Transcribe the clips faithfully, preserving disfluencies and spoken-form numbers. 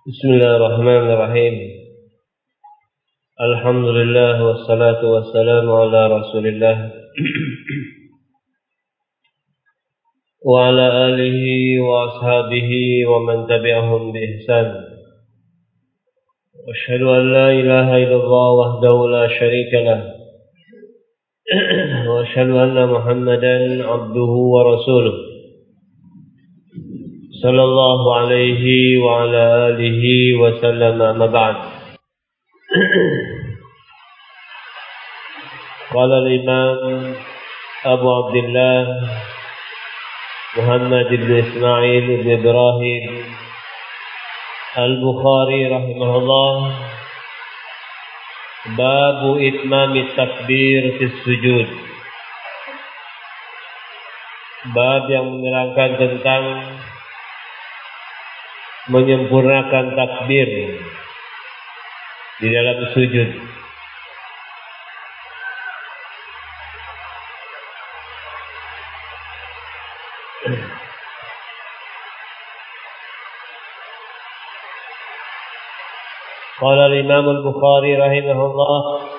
Bismillahirrahmanirrahim. Alhamdulillah wassalatu wassalamu ala Rasulillah wa ala alihi wa ashabihi wa man tabi'ahum bi ihsan. Asyhadu an la ilaha illallah wahdahu la syarika lah wa asyhadu anna Muhammadan abduhu wa rasuluh sallallahu alaihi wa ala alihi wa sallam, amma ba'd. Qala al-imam Abu Abdullah Muhammad ibn Ismail ibn Ibrahim al-Bukhari rahimahullah, babu itmami takbir fi sujud. Bab yang menerangkan tentang menyempurnakan takbir di dalam sujud. Qala al-Imam al-Bukhari rahimahullah,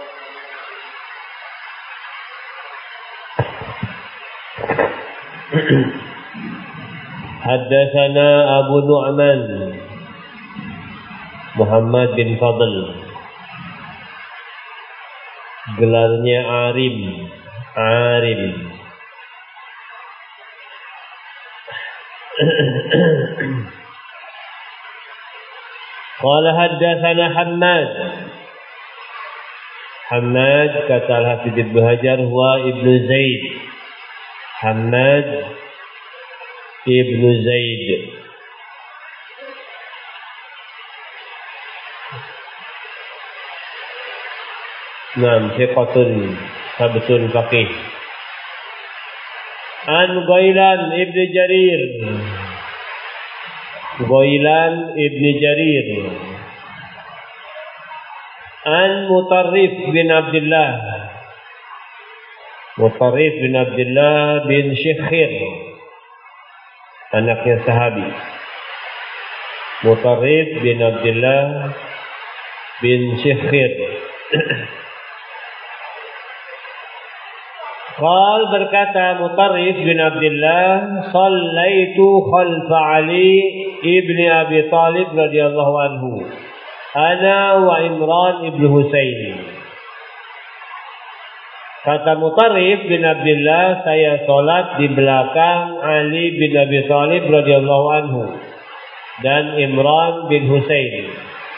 Haddatsana Abu Nu'man Muhammad bin Fadl, gelarnya Arim, Arim. Qala haddatsana Hammad. Hammad kata Al-Hafidz Ibnu Hajar huwa Ibnu Zaid. Hammad Ibnu Zaid Naam, thiqatun sabtun faqih. An Ghailan Ibn Jarir, Ghailan Ibn Jarir. An Mutarrif bin Abdullah, Mutarrif bin Abdullah bin Syikhir, anaknya sahabi. Mutarrif bin Abdullah bin Syikhir. Qal, berkata Mutarrif bin Abdullah, Sallaitu khalfa Ali ibn Abi Talib radhiyallahu anhu, ana wa Imran ibn Husain. Kata Mutarrif bin Abdullah, saya salat di belakang Ali bin Abi Talib radhiyallahu anhu dan Imran bin Husain.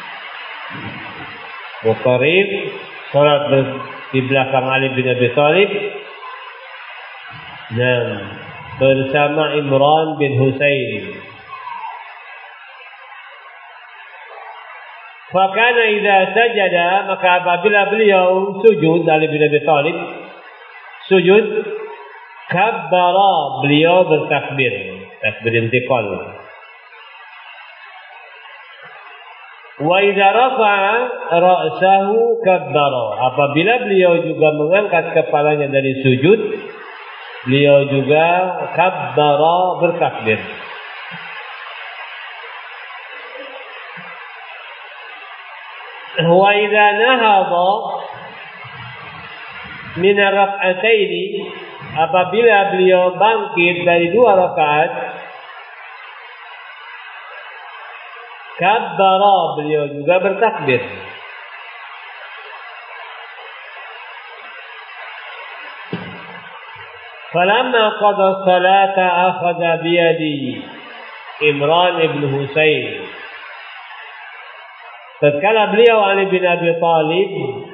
Mutarrif salat di belakang Ali bin Abi Talib dan bersama Imran bin Husain. Fakana idza sajada, maka apabila beliau sujud, Ali bin Abi Talib sujud, kabbara, beliau bertakbir, takbir intiqal. Wa idza rafa'a ra'sahu kabbara, apabila beliau juga mengangkat kepalanya dari sujud, beliau juga kabbara, bertakbir. Wa idza nahadha min ar-rak'ataini, apabila beliau bangkit dari dua rakaat, kabbara, beliau juga bertakbir. Falamma qada salata akhadha biyadi Imran ibn Husain. Tatkala beliau Ali bin Abi Talib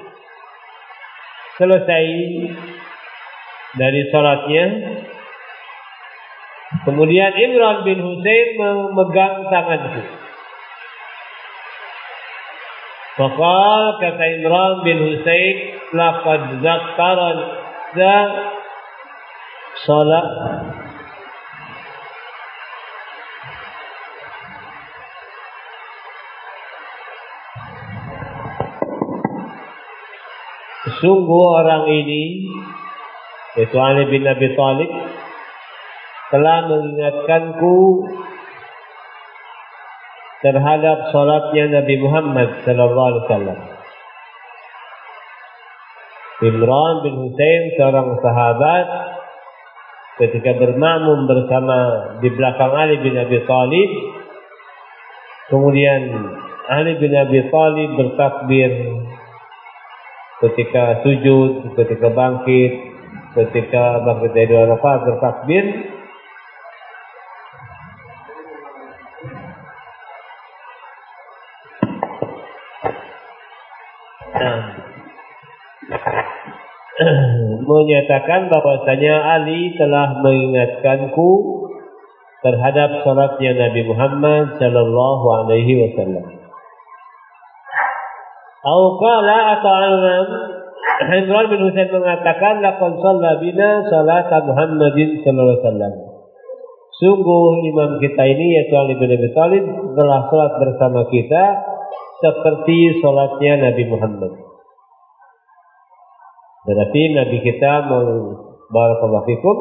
selesai dari salatnya, kemudian Imran bin Husain memegang tanganku. Faqal, kata Imran bin Husain, laqad zakkaran za salat sungguh orang ini, yaitu Ali bin Abi Talib, telah mengingatkanku terhadap salatnya Nabi Muhammad sallallahu alaihi wasallam. Imran bin Husain, seorang sahabat, ketika bermakmum bersama di belakang Ali bin Abi Thalib, kemudian Ali bin Abi Thalib bertakbir ketika sujud, ketika bangkit, ketika bangkit dari dua rakaat bertakbir. Menyatakan bahwasanya Ali telah mengingatkanku terhadap salatnya Nabi Muhammad sallallahu alaihi wasallam. Au qala atau Imran bin Husain mengatakan laqad shalla bina salat Muhammadin sallallahu alaihi wasallam. Sungguh imam kita ini yaitu Ali bin Abi Thalib telah salat bersama kita seperti salatnya Nabi Muhammad. Berarti Nabi kita barakallahu fikum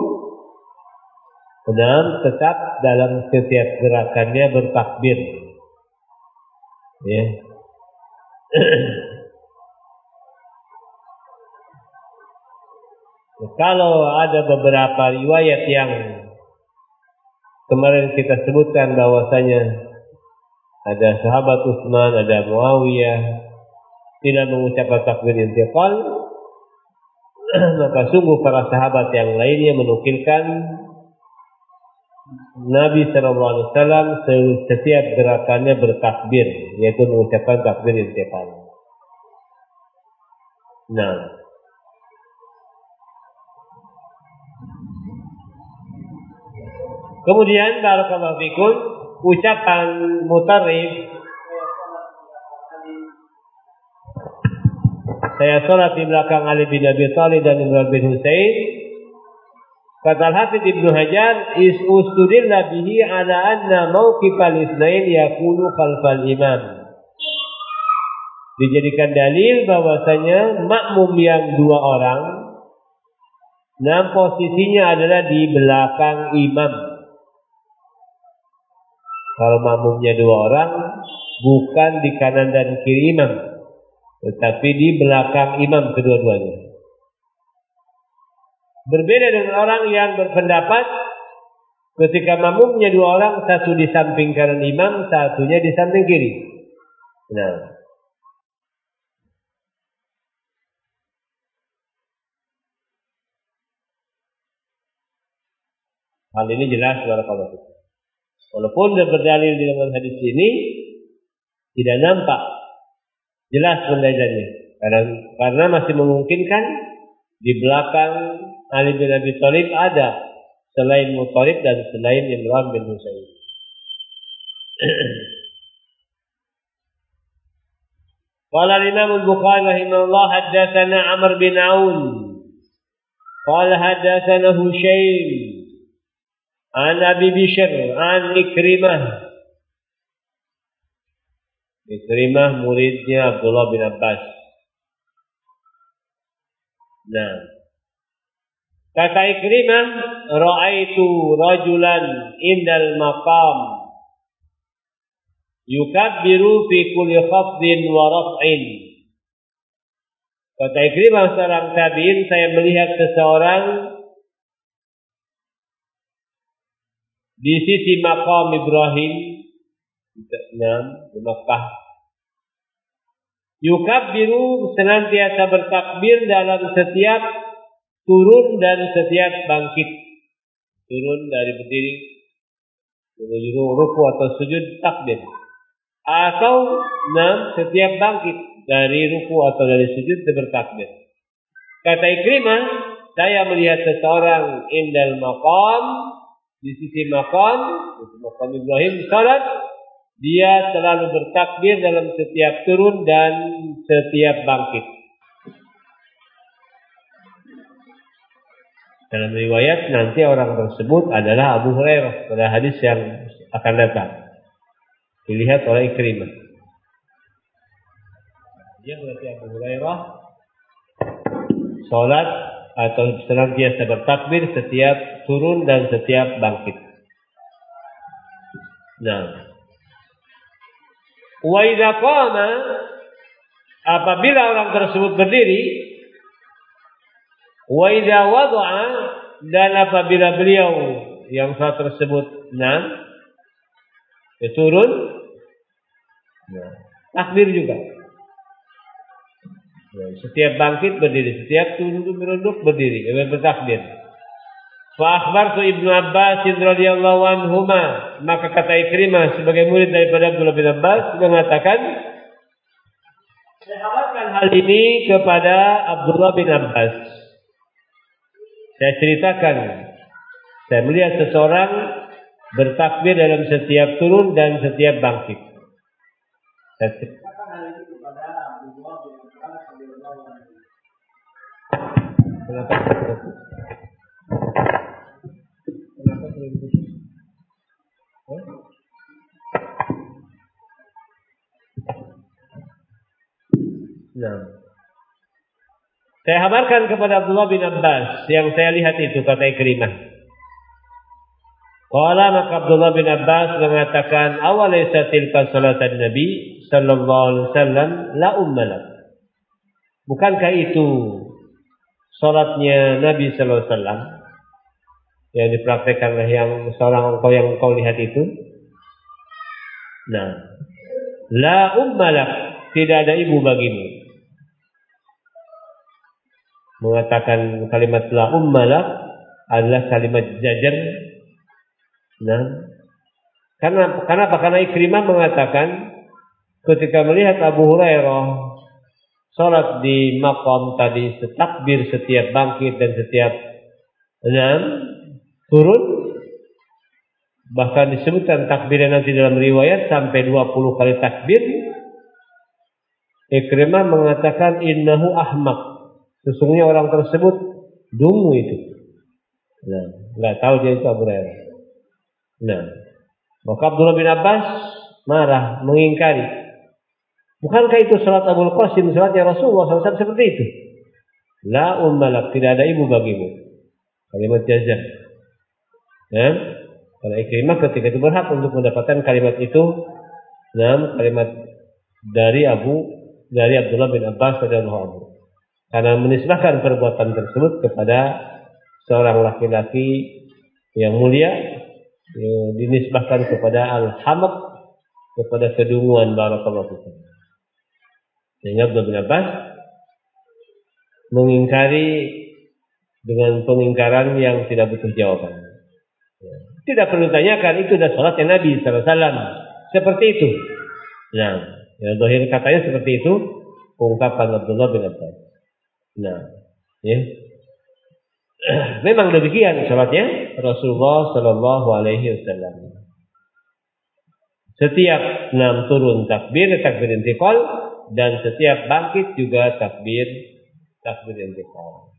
benar tetap dalam setiap gerakannya bertakbir. Ya. Kalau ada beberapa riwayat yang kemarin kita sebutkan bahwasanya ada sahabat Utsman, ada Muawiyah tidak mengucapkan takbir intiqal, maka sungguh para sahabat yang lainnya menukilkan Nabi sallallahu alaihi wasallam setiap gerakannya bertakbir, yaitu mengucapkan takbir intiqal. Nah, kemudian barakallahu fikum ucapan mutarrif, saya salat di belakang Ali bin Abi Thalib dan Imran bin Husain. Kata Al-Hafidz Ibnu Hajar, is ustudilla bihi ala anna mauqifal itsnain yakunu khalfal imam. Dijadikan dalil bahwasanya makmum yang dua orang, nah posisinya adalah di belakang imam. Kalau makmumnya dua orang, bukan di kanan dan kiri imam, tetapi di belakang imam kedua-duanya. Berbeda dengan orang yang berpendapat ketika makmumnya dua orang, satu di samping kanan imam, satunya di samping kiri. Nah, hal ini jelas barakallahu fikum. Walaupun berdalil dengan hadis ini tidak nampak jelas pendalilannya, karena karena masih memungkinkan di belakang Ali bin Abi Thalib ada selain Muttalib dan selain Imran bin Husain. Qala Imam Al-Bukhari rahimahullah haddatsana Amr bin Aun qala haddatsana Hushaym an Abi Bishr an Ikrimah. Ikrimah muridnya Abdullah bin Abbas. Nah, kata Ikrimah, ra'aitu rajulan indal maqam yukabbiru fi kulli khafdin wa raf'in. Kata Ikrimah seorang tabi'in, saya melihat seseorang di sisi maqam Ibrahim di Makkah, yukabbiru senantiasa bertakbir dalam setiap turun dan setiap bangkit. Turun dari berdiri menuju ruku atau sujud takbir, atau enam setiap bangkit dari ruku atau dari sujud bertakbir. Kata Ikrimah, saya melihat seseorang indal maqam, di sisi maqam, di maqam Ibrahim salat, dia selalu bertakbir dalam setiap turun dan setiap bangkit. Dalam riwayat nanti orang tersebut adalah Abu Hurairah pada hadis yang akan datang. Dilihat oleh Ikrimah. Dia berarti Abu Hurairah salat atau senantiasa bertakbir setiap turun dan setiap bangkit. Nah, Wa idza qama, apabila orang tersebut berdiri, wa idza wada'a, dan apabila beliau yang salat tersebut nah ya, turun, nah, takbir juga. Nah, setiap bangkit berdiri, setiap tunduk merunduk berdiri, bertakbir. Fa akhbartu Ibnu Abbas radhiyallahu anhuma, maka kata Ikrimah sebagai murid daripada Abdullah bin Abbas mengatakan, saya kabarkan hal ini kepada Abdullah bin Abbas. Saya ceritakan, saya melihat seseorang bertakbir dalam setiap turun dan setiap bangkit. Saya ceritakan hal ini kepada Abdullah bin Abbas radhiyallahu anhu. Kenapa? Kenapa belum bisa? Huh? Nah, saya kabarkan kepada Abdullah bin Abbas yang saya lihat itu, kata Ikrimah. Qala, maka Abdullah bin Abbas mengatakan, awalaysa tilka salatan Nabi sallallahu alaihi wasallam la ummalak. Bukankah itu salatnya Nabi sallallahu alaihi wasallam yang dipraktekkan oleh yang seorang engkau yang engkau lihat itu? Nah, la ummalak, tidak ada ibu bagimu. Mengatakan kalimat la ummalak adalah kalimat jajar. Nah, karena kenapa? Karena Ikrimah mengatakan ketika melihat Abu Hurairah salat di maqam tadi, takbir setiap bangkit dan setiap enam turun, bahkan disebutkan takbirnya nanti dalam riwayat sampai dua puluh kali takbir. Ikrimah mengatakan innahu ahmaq, sesungguhnya orang tersebut dungu itu. Nah, nggak tahu dia itu Abu Hurairah. Nah, maka Abdullah bin Abbas marah, mengingkari. Bukankah itu salat Abul Qasim, salatnya Rasulullah shallallahu alaihi wasallam seperti itu? La ummalak, tidak ada ibu bagimu. Kalimat jazah. Nah, karena Ikrimah ketika itu berhak untuk mendapatkan kalimat itu. Nah, kalimat dari Abu dari Abdullah bin Abbas radhiyallahu anhu. Karena menisbahkan perbuatan tersebut kepada seorang laki-laki yang mulia, dinisbahkan kepada al-hamaq, kepada kedunguan. Barakallahu fikum. Sehingga Abdullah bin Abbas mengingkari dengan pengingkaran yang tidak butuh jawaban. Tidak perlu tanyakan, itu sudah salatnya Nabi sallallahu alaihi wasallam seperti itu. Nah, ya, zahir katanya seperti itu ungkapan Abdullah bin Abbas. Nah, ya. Memang demikian salatnya Rasulullah sallallahu alaihi wasallam. Setiap enam turun takbir, takbir intiqal, dan setiap bangkit juga takbir, takbir intiqal.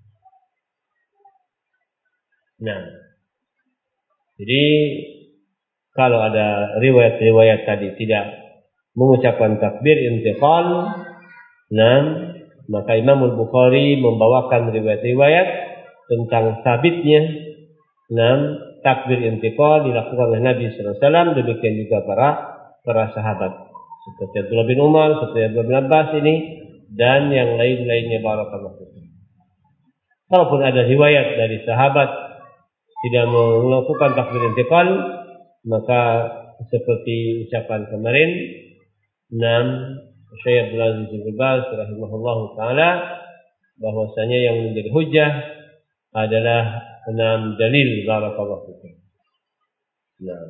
Nah, jadi kalau ada riwayat-riwayat tadi tidak mengucapkan takbir intiqal, nah, maka Imam Al-Bukhari membawakan riwayat-riwayat tentang sabitnya nah, takbir intiqal dilakukan oleh Nabi sallallahu alaihi wasallam, demikian juga para para sahabat seperti Abdullah bin Umar, seperti Abdullah bin Abbas ini, dan yang lain-lainnya. Barakallahu fikum. Kalaupun ada riwayat dari sahabat tidak melakukan takbir intiqal, maka seperti ucapan kemarin, enam Syekh Abdul Aziz bin Baz rahimahullahu taala, bahwasanya yang menjadi hujjah adalah enam dalil. Barakallahu fikum. Nah,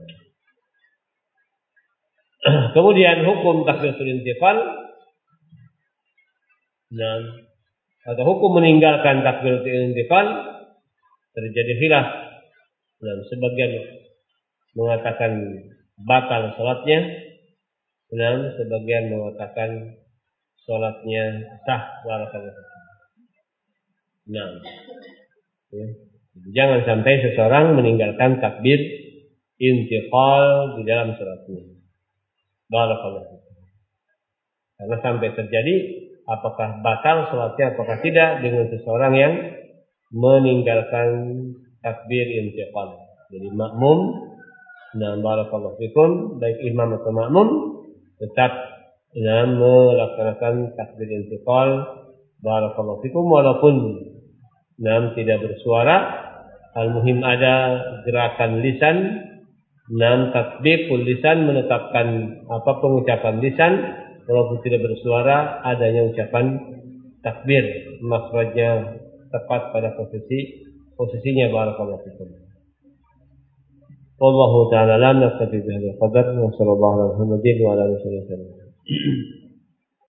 kemudian hukum takbiratul intiqal, nah, atau hukum meninggalkan takbiratul intiqal terjadi khilaf. Dan sebagian mengatakan batal salatnya, dan sebagian mengatakan salatnya sah. Barakallahu fikum. Nah, ya. Jangan sampai seseorang meninggalkan takbir intiqal di dalam salatnya. Barakallahu fikum. Karena sampai terjadi apakah batal salatnya apakah tidak dengan seseorang yang meninggalkan takbir intiqal. Jadi makmum, nah barakallahu fikum, baik imam atau makmum tetap dalam melaksanakan takbir intiqal. Barakallahu fikum, walaupun nam tidak bersuara, al-muhim ada gerakan lisan. Nam tatbiqul lisan, menetapkan apa pengucapan lisan walaupun tidak bersuara, adanya ucapan takbir, makhrajnya tepat pada posisi posisinya. Barakallahu fikum. Wallahu ta'ala alam, naktafi bihadzal qadar wa sallallahu ala Muhammadin wa ala alihi wasallam.